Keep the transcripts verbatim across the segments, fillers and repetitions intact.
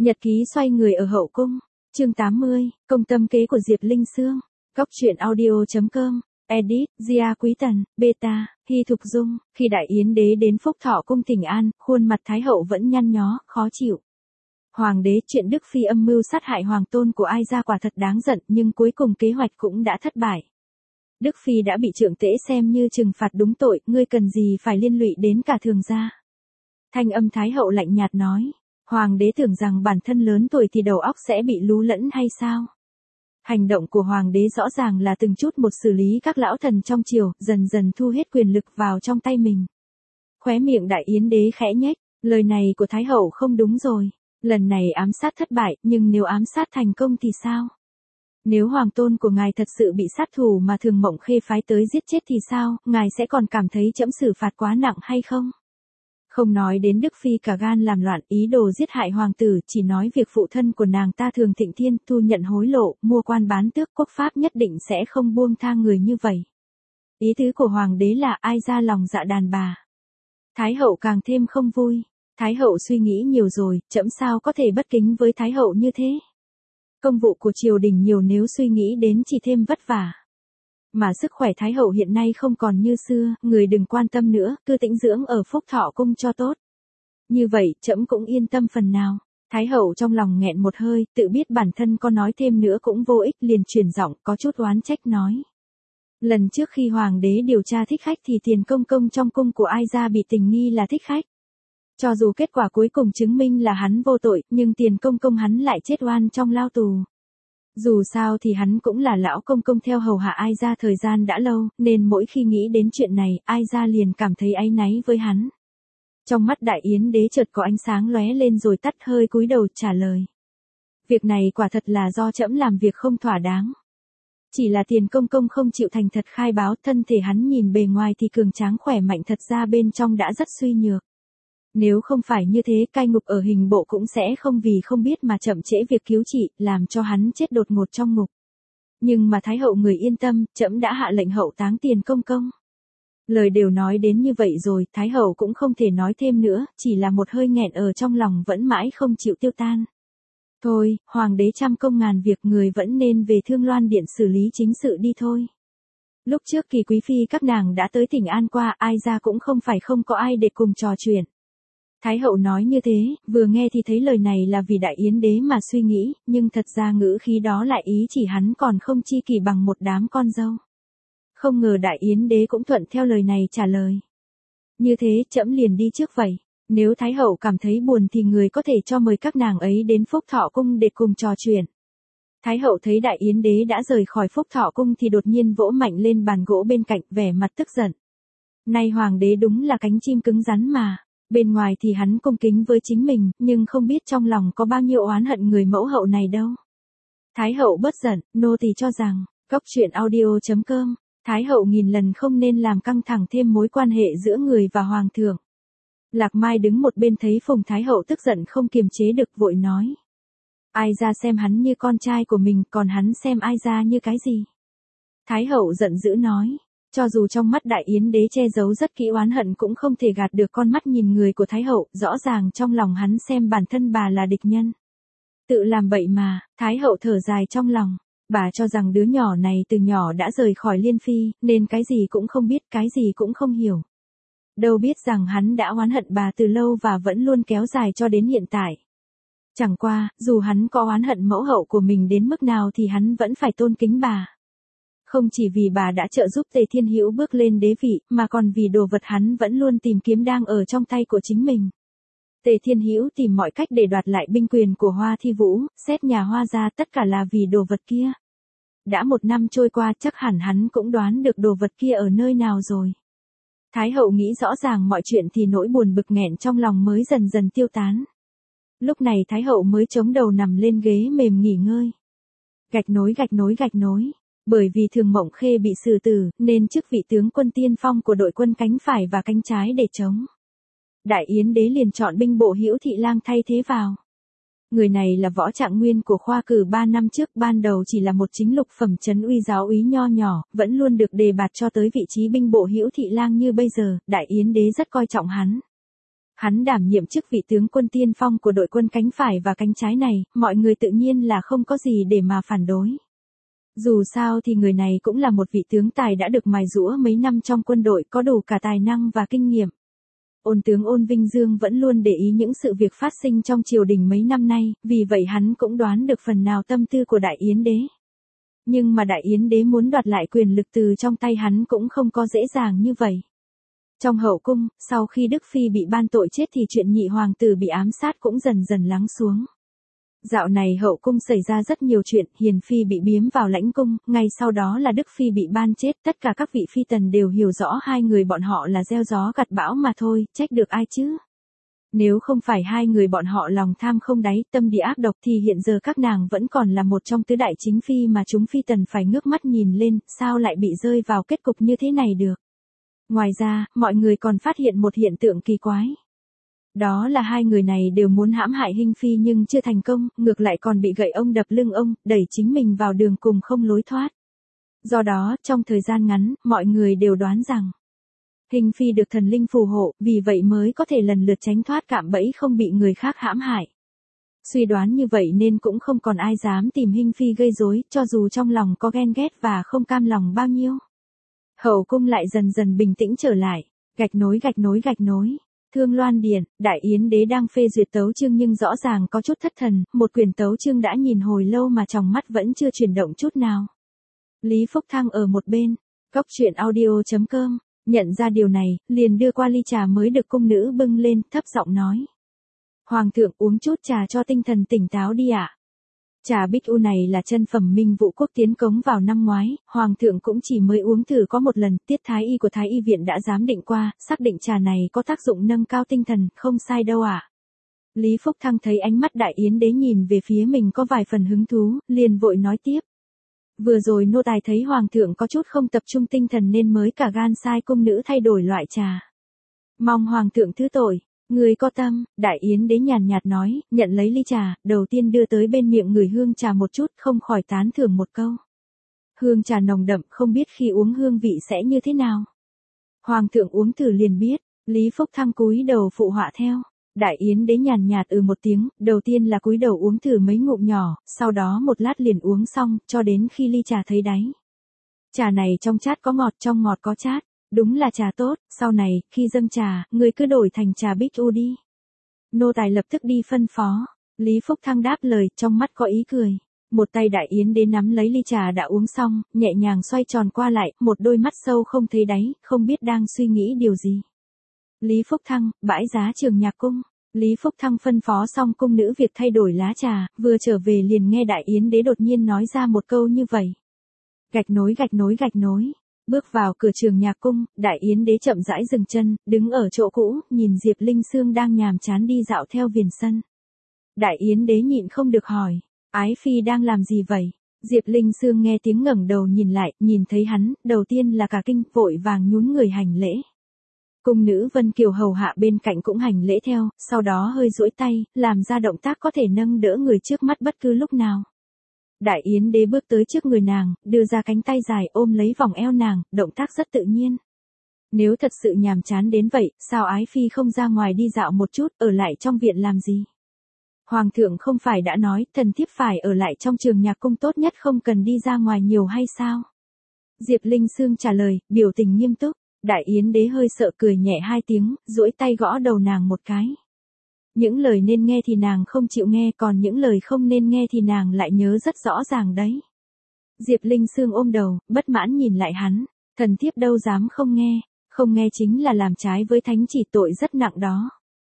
Nhật ký xoay người ở hậu cung, chương tám mươi, công tâm kế của Diệp Linh Sương. Góc truyện audio chấm com, edit, Gia Quý Tần, Beta, Hy Thục Dung. Khi Đại Yến đế đến Phúc Thọ cung thỉnh an, khuôn mặt Thái hậu vẫn nhăn nhó, khó chịu. Hoàng đế, chuyện Đức Phi âm mưu sát hại hoàng tôn của Ai Gia quả thật đáng giận, nhưng cuối cùng kế hoạch cũng đã thất bại. Đức Phi đã bị trượng tể xem như trừng phạt đúng tội, ngươi cần gì phải liên lụy đến cả thường gia. Thanh âm Thái hậu lạnh nhạt nói. Hoàng đế tưởng rằng bản thân lớn tuổi thì đầu óc sẽ bị lú lẫn hay sao? Hành động của hoàng đế rõ ràng là từng chút một xử lý các lão thần trong triều, dần dần thu hết quyền lực vào trong tay mình. Khóe miệng Đại Yến đế khẽ nhếch, lời này của Thái hậu không đúng rồi. Lần này ám sát thất bại, nhưng nếu ám sát thành công thì sao? Nếu hoàng tôn của ngài thật sự bị sát thủ mà Thường Mộng Khê phái tới giết chết thì sao, ngài sẽ còn cảm thấy trẫm xử phạt quá nặng hay không? Không nói đến Đức Phi cả gan làm loạn ý đồ giết hại hoàng tử, chỉ nói việc phụ thân của nàng ta Thường Thịnh Thiên thu nhận hối lộ, mua quan bán tước, quốc pháp nhất định sẽ không buông tha người như vậy. Ý tứ của hoàng đế là Ai Gia lòng dạ đàn bà. Thái hậu càng thêm không vui. Thái hậu suy nghĩ nhiều rồi, trẫm sao có thể bất kính với Thái hậu như thế. Công vụ của triều đình nhiều, nếu suy nghĩ đến chỉ thêm vất vả. Mà sức khỏe Thái hậu hiện nay không còn như xưa, người đừng quan tâm nữa, cứ tĩnh dưỡng ở Phúc Thọ cung cho tốt. Như vậy, trẫm cũng yên tâm phần nào. Thái hậu trong lòng nghẹn một hơi, tự biết bản thân có nói thêm nữa cũng vô ích, liền chuyển giọng, có chút oán trách nói. Lần trước khi hoàng đế điều tra thích khách thì Tiền công công trong cung của Ai Gia bị tình nghi là thích khách. Cho dù kết quả cuối cùng chứng minh là hắn vô tội, nhưng Tiền công công hắn lại chết oan trong lao tù. Dù sao thì hắn cũng là lão công công theo hầu hạ Ai Gia thời gian đã lâu, nên mỗi khi nghĩ đến chuyện này, Ai Gia liền cảm thấy áy náy với hắn. Trong mắt Đại Yến đế chợt có ánh sáng lóe lên rồi tắt, hơi cúi đầu trả lời. Việc này quả thật là do trẫm làm việc không thỏa đáng. Chỉ là Tiền công công không chịu thành thật khai báo, thân thể hắn nhìn bề ngoài thì cường tráng khỏe mạnh, thật ra bên trong đã rất suy nhược. Nếu không phải như thế, cai ngục ở hình bộ cũng sẽ không vì không biết mà chậm trễ việc cứu trị, làm cho hắn chết đột ngột trong ngục. Nhưng mà Thái hậu người yên tâm, trẫm đã hạ lệnh hậu táng Tiền công công. Lời đều nói đến như vậy rồi, Thái hậu cũng không thể nói thêm nữa, chỉ là một hơi nghẹn ở trong lòng vẫn mãi không chịu tiêu tan. Thôi, hoàng đế trăm công ngàn việc, người vẫn nên về Thương Loan điện xử lý chính sự đi thôi. Lúc trước Kỳ quý phi các nàng đã tới thỉnh an qua, Ai Gia cũng không phải không có ai để cùng trò chuyện. Thái hậu nói như thế, vừa nghe thì thấy lời này là vì Đại Yến đế mà suy nghĩ, nhưng thật ra ngữ khí đó lại ý chỉ hắn còn không chi kỷ bằng một đám con dâu. Không ngờ Đại Yến đế cũng thuận theo lời này trả lời. Như thế, trẫm liền đi trước vậy. Nếu Thái hậu cảm thấy buồn thì người có thể cho mời các nàng ấy đến Phúc Thọ cung để cùng trò chuyện. Thái hậu thấy Đại Yến đế đã rời khỏi Phúc Thọ cung thì đột nhiên vỗ mạnh lên bàn gỗ bên cạnh, vẻ mặt tức giận. Nay hoàng đế đúng là cánh chim cứng rắn mà. Bên ngoài thì hắn cung kính với chính mình, nhưng không biết trong lòng có bao nhiêu oán hận người mẫu hậu này đâu. Thái hậu bớt giận, nô tỳ cho rằng, góc truyện audio chấm com, Thái hậu nghìn lần không nên làm căng thẳng thêm mối quan hệ giữa người và hoàng thượng. Lạc Mai đứng một bên thấy Phùng Thái hậu tức giận không kiềm chế được vội nói. Ai Gia xem hắn như con trai của mình, còn hắn xem Ai Gia như cái gì? Thái hậu giận dữ nói. Cho dù trong mắt Đại Yến đế che giấu rất kỹ oán hận cũng không thể gạt được con mắt nhìn người của Thái hậu, rõ ràng trong lòng hắn xem bản thân bà là địch nhân. Tự làm bậy mà, Thái hậu thở dài trong lòng, bà cho rằng đứa nhỏ này từ nhỏ đã rời khỏi Liên Phi, nên cái gì cũng không biết, cái gì cũng không hiểu. Đâu biết rằng hắn đã oán hận bà từ lâu và vẫn luôn kéo dài cho đến hiện tại. Chẳng qua, dù hắn có oán hận mẫu hậu của mình đến mức nào thì hắn vẫn phải tôn kính bà. Không chỉ vì bà đã trợ giúp Tề Thiên Hữu bước lên đế vị, mà còn vì đồ vật hắn vẫn luôn tìm kiếm đang ở trong tay của chính mình. Tề Thiên Hữu tìm mọi cách để đoạt lại binh quyền của Hoa Thi Vũ, xét nhà Hoa ra, tất cả là vì đồ vật kia. Đã một năm trôi qua, chắc hẳn hắn cũng đoán được đồ vật kia ở nơi nào rồi. Thái hậu nghĩ rõ ràng mọi chuyện thì nỗi buồn bực nghẹn trong lòng mới dần dần tiêu tán. Lúc này Thái hậu mới chống đầu nằm lên ghế mềm nghỉ ngơi. Gạch nối gạch nối gạch nối. Bởi vì Thường Mộng Khê bị xử tử, nên chức vị tướng quân tiên phong của đội quân cánh phải và cánh trái để chống. Đại Yến đế liền chọn binh bộ Hữu Thị Lang thay thế vào. Người này là Võ Trạng Nguyên của khoa cử ba năm trước, ban đầu chỉ là một chính lục phẩm trấn uy giáo úy nho nhỏ, vẫn luôn được đề bạt cho tới vị trí binh bộ Hữu Thị Lang như bây giờ, Đại Yến đế rất coi trọng hắn. Hắn đảm nhiệm chức vị tướng quân tiên phong của đội quân cánh phải và cánh trái này, mọi người tự nhiên là không có gì để mà phản đối. Dù sao thì người này cũng là một vị tướng tài đã được mài giũa mấy năm trong quân đội, có đủ cả tài năng và kinh nghiệm. Ôn tướng Ôn Vinh Dương vẫn luôn để ý những sự việc phát sinh trong triều đình mấy năm nay, vì vậy hắn cũng đoán được phần nào tâm tư của Đại Yến đế. Nhưng mà Đại Yến đế muốn đoạt lại quyền lực từ trong tay hắn cũng không có dễ dàng như vậy. Trong hậu cung, sau khi Đức Phi bị ban tội chết thì chuyện nhị hoàng tử bị ám sát cũng dần dần lắng xuống. Dạo này hậu cung xảy ra rất nhiều chuyện, Hiền Phi bị biếm vào lãnh cung, ngay sau đó là Đức Phi bị ban chết, tất cả các vị phi tần đều hiểu rõ hai người bọn họ là gieo gió gặt bão mà thôi, trách được ai chứ? Nếu không phải hai người bọn họ lòng tham không đáy, tâm địa ác độc thì hiện giờ các nàng vẫn còn là một trong tứ đại chính phi mà chúng phi tần phải ngước mắt nhìn lên, sao lại bị rơi vào kết cục như thế này được? Ngoài ra, mọi người còn phát hiện một hiện tượng kỳ quái. Đó là hai người này đều muốn hãm hại Hinh Phi nhưng chưa thành công, ngược lại còn bị gậy ông đập lưng ông, đẩy chính mình vào đường cùng không lối thoát. Do đó, trong thời gian ngắn, mọi người đều đoán rằng Hinh Phi được thần linh phù hộ, vì vậy mới có thể lần lượt tránh thoát cạm bẫy không bị người khác hãm hại. Suy đoán như vậy nên cũng không còn ai dám tìm Hinh Phi gây rối, cho dù trong lòng có ghen ghét và không cam lòng bao nhiêu. Hậu cung lại dần dần bình tĩnh trở lại, gạch nối gạch nối gạch nối. Thương Loan Điện, Đại Yến đế đang phê duyệt tấu chương nhưng rõ ràng có chút thất thần, một quyển tấu chương đã nhìn hồi lâu mà tròng mắt vẫn chưa chuyển động chút nào. Lý Phúc Thăng ở một bên, góc truyện audio chấm com, nhận ra điều này, liền đưa qua ly trà mới được cung nữ bưng lên, thấp giọng nói. Hoàng thượng uống chút trà cho tinh thần tỉnh táo đi ạ. À? Trà Bích U này là chân phẩm Minh Vũ Quốc tiến cống vào năm ngoái, Hoàng thượng cũng chỉ mới uống thử có một lần, tiết thái y của Thái y viện đã giám định qua, xác định trà này có tác dụng nâng cao tinh thần, không sai đâu ạ. À. Lý Phúc Thăng thấy ánh mắt Đại Yến đế nhìn về phía mình có vài phần hứng thú, liền vội nói tiếp. Vừa rồi nô tài thấy Hoàng thượng có chút không tập trung tinh thần nên mới cả gan sai cung nữ thay đổi loại trà. Mong Hoàng thượng thứ tội. Người có tâm, Đại Yến đế nhàn nhạt nói, nhận lấy ly trà, đầu tiên đưa tới bên miệng người hương trà một chút, không khỏi tán thưởng một câu. Hương trà nồng đậm, không biết khi uống hương vị sẽ như thế nào. Hoàng thượng uống thử liền biết, Lý Phúc Thăng cúi đầu phụ họa theo. Đại Yến đế nhàn nhạt ừ một tiếng, đầu tiên là cúi đầu uống thử mấy ngụm nhỏ, sau đó một lát liền uống xong, cho đến khi ly trà thấy đáy. Trà này trong chát có ngọt, trong ngọt có chát. Đúng là trà tốt, sau này, khi dâng trà, người cứ đổi thành trà Bích U đi. Nô tài lập tức đi phân phó. Lý Phúc Thăng đáp lời, trong mắt có ý cười. Một tay Đại Yến đế nắm lấy ly trà đã uống xong, nhẹ nhàng xoay tròn qua lại, một đôi mắt sâu không thấy đáy, không biết đang suy nghĩ điều gì. Lý Phúc Thăng, bãi giá Trường Nhạc Cung. Lý Phúc Thăng phân phó xong cung nữ việc thay đổi lá trà, vừa trở về liền nghe Đại Yến đế đột nhiên nói ra một câu như vậy. Gạch nối gạch nối gạch nối. Bước vào cửa Trường Nhạc Cung, Đại Yến đế chậm rãi dừng chân, đứng ở chỗ cũ, nhìn Diệp Linh Sương đang nhàm chán đi dạo theo viền sân. Đại Yến đế nhịn không được hỏi, Ái Phi đang làm gì vậy? Diệp Linh Sương nghe tiếng ngẩng đầu nhìn lại, nhìn thấy hắn, đầu tiên là cả kinh, vội vàng nhún người hành lễ. Cung nữ Vân Kiều hầu hạ bên cạnh cũng hành lễ theo, sau đó hơi duỗi tay, làm ra động tác có thể nâng đỡ người trước mắt bất cứ lúc nào. Đại Yến đế bước tới trước người nàng, đưa ra cánh tay dài ôm lấy vòng eo nàng, động tác rất tự nhiên. Nếu thật sự nhàm chán đến vậy, sao Ái Phi không ra ngoài đi dạo một chút, ở lại trong viện làm gì? Hoàng thượng không phải đã nói, thần thiếp phải ở lại trong Trường Nhạc Cung tốt nhất không cần đi ra ngoài nhiều hay sao? Diệp Linh Sương trả lời, biểu tình nghiêm túc. Đại Yến đế hơi sợ cười nhẹ hai tiếng, duỗi tay gõ đầu nàng một cái. Những lời nên nghe thì nàng không chịu nghe, còn những lời không nên nghe thì nàng lại nhớ rất rõ ràng đấy. Diệp Linh Sương ôm đầu, bất mãn nhìn lại hắn, thần thiếp đâu dám không nghe, không nghe chính là làm trái với thánh chỉ, tội rất nặng đó.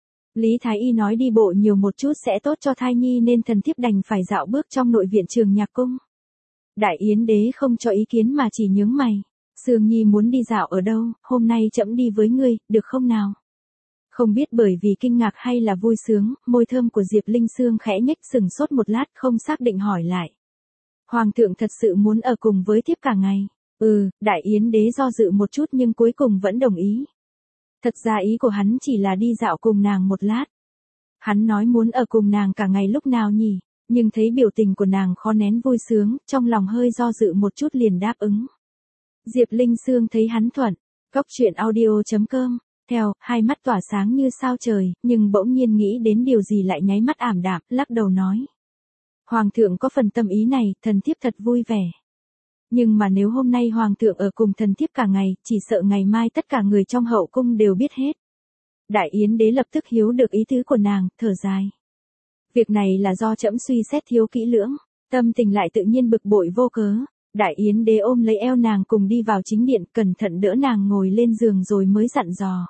Lý Thái Y nói đi bộ nhiều một chút sẽ tốt cho thai nhi nên thần thiếp đành phải dạo bước trong nội viện Trường Nhạc Cung. Đại Yến đế không cho ý kiến mà chỉ nhướng mày. Sương Nhi muốn đi dạo ở đâu, hôm nay trẫm đi với ngươi, được không nào? Không biết bởi vì kinh ngạc hay là vui sướng, môi thơm của Diệp Linh Sương khẽ nhếch sừng sốt một lát không xác định hỏi lại. Hoàng thượng thật sự muốn ở cùng với thiếp cả ngày. Ừ, Đại Yến đế do dự một chút nhưng cuối cùng vẫn đồng ý. Thật ra ý của hắn chỉ là đi dạo cùng nàng một lát. Hắn nói muốn ở cùng nàng cả ngày lúc nào nhỉ, nhưng thấy biểu tình của nàng khó nén vui sướng, trong lòng hơi do dự một chút liền đáp ứng. Diệp Linh Sương thấy hắn thuận. Góc truyện audio chấm com theo, hai mắt tỏa sáng như sao trời, nhưng bỗng nhiên nghĩ đến điều gì lại nháy mắt ảm đạm, lắc đầu nói. Hoàng thượng có phần tâm ý này, thần thiếp thật vui vẻ. Nhưng mà nếu hôm nay hoàng thượng ở cùng thần thiếp cả ngày, chỉ sợ ngày mai tất cả người trong hậu cung đều biết hết. Đại Yến đế lập tức hiểu được ý tứ của nàng, thở dài. Việc này là do trẫm suy xét thiếu kỹ lưỡng, tâm tình lại tự nhiên bực bội vô cớ. Đại Yến đế ôm lấy eo nàng cùng đi vào chính điện, cẩn thận đỡ nàng ngồi lên giường rồi mới dặn dò.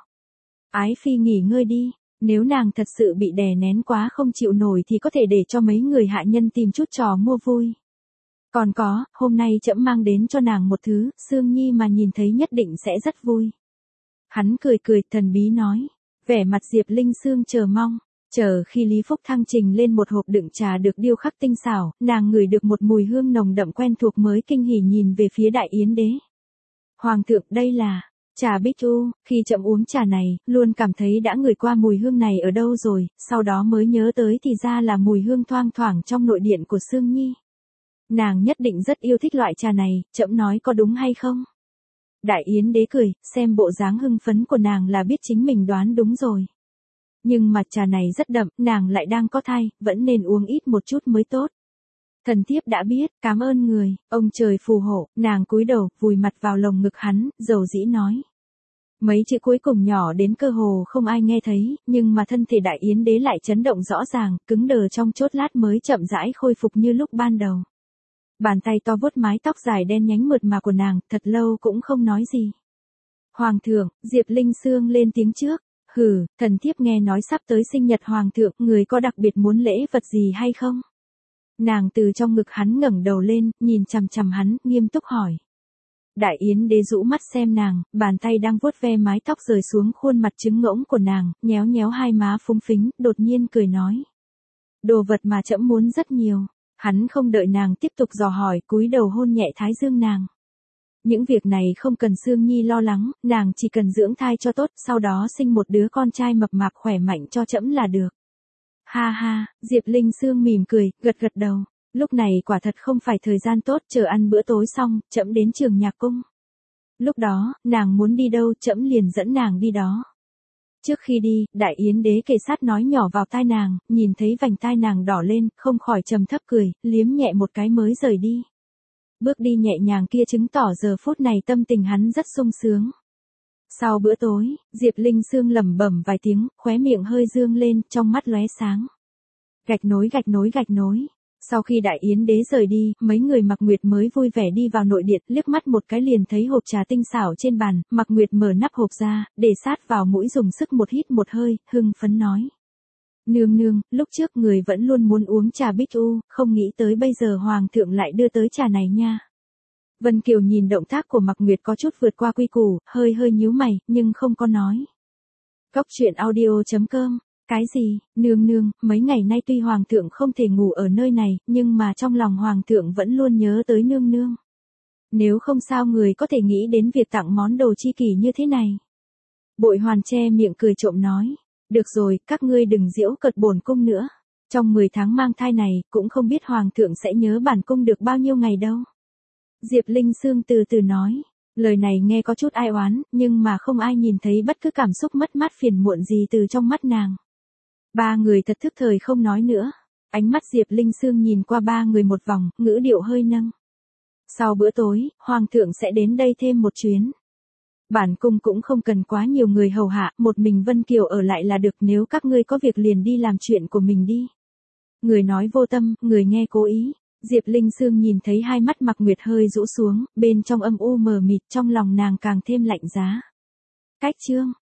Ái phi nghỉ ngơi đi, nếu nàng thật sự bị đè nén quá không chịu nổi thì có thể để cho mấy người hạ nhân tìm chút trò mua vui. Còn có, hôm nay trẫm mang đến cho nàng một thứ, Sương Nhi mà nhìn thấy nhất định sẽ rất vui. Hắn cười cười thần bí nói, vẻ mặt Diệp Linh Sương chờ mong. Chờ khi Lý Phúc Thăng trình lên một hộp đựng trà được điêu khắc tinh xảo, nàng ngửi được một mùi hương nồng đậm quen thuộc mới kinh hỉ nhìn về phía Đại Yến đế. Hoàng thượng, đây là trà Bích U, khi trẫm uống trà này, luôn cảm thấy đã ngửi qua mùi hương này ở đâu rồi, sau đó mới nhớ tới thì ra là mùi hương thoang thoảng trong nội điện của Sương Nhi. Nàng nhất định rất yêu thích loại trà này, trẫm nói có đúng hay không? Đại Yến đế cười, xem bộ dáng hưng phấn của nàng là biết chính mình đoán đúng rồi. Nhưng mà trà này rất đậm, nàng lại đang có thai, vẫn nên uống ít một chút mới tốt. Thần thiếp đã biết, cảm ơn người, ông trời phù hộ, nàng cúi đầu, vùi mặt vào lồng ngực hắn, dầu dĩ nói. Mấy chữ cuối cùng nhỏ đến cơ hồ không ai nghe thấy, nhưng mà thân thể Đại Yến đế lại chấn động rõ ràng, cứng đờ trong chốt lát mới chậm rãi khôi phục như lúc ban đầu. Bàn tay to vuốt mái tóc dài đen nhánh mượt mà của nàng, thật lâu cũng không nói gì. Hoàng thượng, Diệp Linh Sương lên tiếng trước. Hừ, thần thiếp nghe nói sắp tới sinh nhật hoàng thượng, người có đặc biệt muốn lễ vật gì hay không? Nàng từ trong ngực hắn ngẩng đầu lên, nhìn chằm chằm hắn, nghiêm túc hỏi. Đại Yến đế rũ mắt xem nàng, bàn tay đang vuốt ve mái tóc rời xuống khuôn mặt trứng ngỗng của nàng, nhéo nhéo hai má phúng phính, đột nhiên cười nói. Đồ vật mà trẫm muốn rất nhiều. Hắn không đợi nàng tiếp tục dò hỏi, cúi đầu hôn nhẹ thái dương nàng. Những việc này không cần Sương Nhi lo lắng, nàng chỉ cần dưỡng thai cho tốt, sau đó sinh một đứa con trai mập mạp khỏe mạnh cho trẫm là được. Ha ha, Diệp Linh Sương mỉm cười, gật gật đầu. Lúc này quả thật không phải thời gian tốt, chờ ăn bữa tối xong, trẫm đến Trường Nhạc Cung. Lúc đó, nàng muốn đi đâu, trẫm liền dẫn nàng đi đó. Trước khi đi, Đại Yến đế kề sát nói nhỏ vào tai nàng, nhìn thấy vành tai nàng đỏ lên, không khỏi trầm thấp cười, liếm nhẹ một cái mới rời đi. Bước đi nhẹ nhàng kia chứng tỏ giờ phút này tâm tình hắn rất sung sướng. Sau bữa tối, Diệp Linh Sương lẩm bẩm vài tiếng, khóe miệng hơi dương lên, trong mắt lóe sáng. Gạch nối gạch nối gạch nối. Sau khi Đại Yến đế rời đi, mấy người Mạc Nguyệt mới vui vẻ đi vào nội điện, liếc mắt một cái liền thấy hộp trà tinh xảo trên bàn, Mạc Nguyệt mở nắp hộp ra, để sát vào mũi dùng sức một hít một hơi, hưng phấn nói. Nương nương, lúc trước người vẫn luôn muốn uống trà Bích U, không nghĩ tới bây giờ hoàng thượng lại đưa tới trà này nha. Vân Kiều nhìn động tác của Mạc Nguyệt có chút vượt qua quy củ, hơi hơi nhíu mày, nhưng không có nói. Góc truyện audio chấm com. Cái gì, nương nương, mấy ngày nay tuy hoàng thượng không thể ngủ ở nơi này, nhưng mà trong lòng hoàng thượng vẫn luôn nhớ tới nương nương. Nếu không sao người có thể nghĩ đến việc tặng món đồ chi kỷ như thế này. Bội Hoàn che miệng cười trộm nói. Được rồi, các ngươi đừng giễu cợt bổn cung nữa. Trong mười tháng mang thai này, cũng không biết hoàng thượng sẽ nhớ bản cung được bao nhiêu ngày đâu. Diệp Linh Sương từ từ nói. Lời này nghe có chút ai oán, nhưng mà không ai nhìn thấy bất cứ cảm xúc mất mát phiền muộn gì từ trong mắt nàng. Ba người thật thức thời không nói nữa. Ánh mắt Diệp Linh Sương nhìn qua ba người một vòng, ngữ điệu hơi nâng. Sau bữa tối, hoàng thượng sẽ đến đây thêm một chuyến. Bản cung cũng không cần quá nhiều người hầu hạ, một mình Vân Kiều ở lại là được, nếu các ngươi có việc liền đi làm chuyện của mình đi. Người nói vô tâm, người nghe cố ý. Diệp Linh Sương nhìn thấy hai mắt Mạc Nguyệt hơi rũ xuống, bên trong âm u mờ mịt, trong lòng nàng càng thêm lạnh giá. Cách chương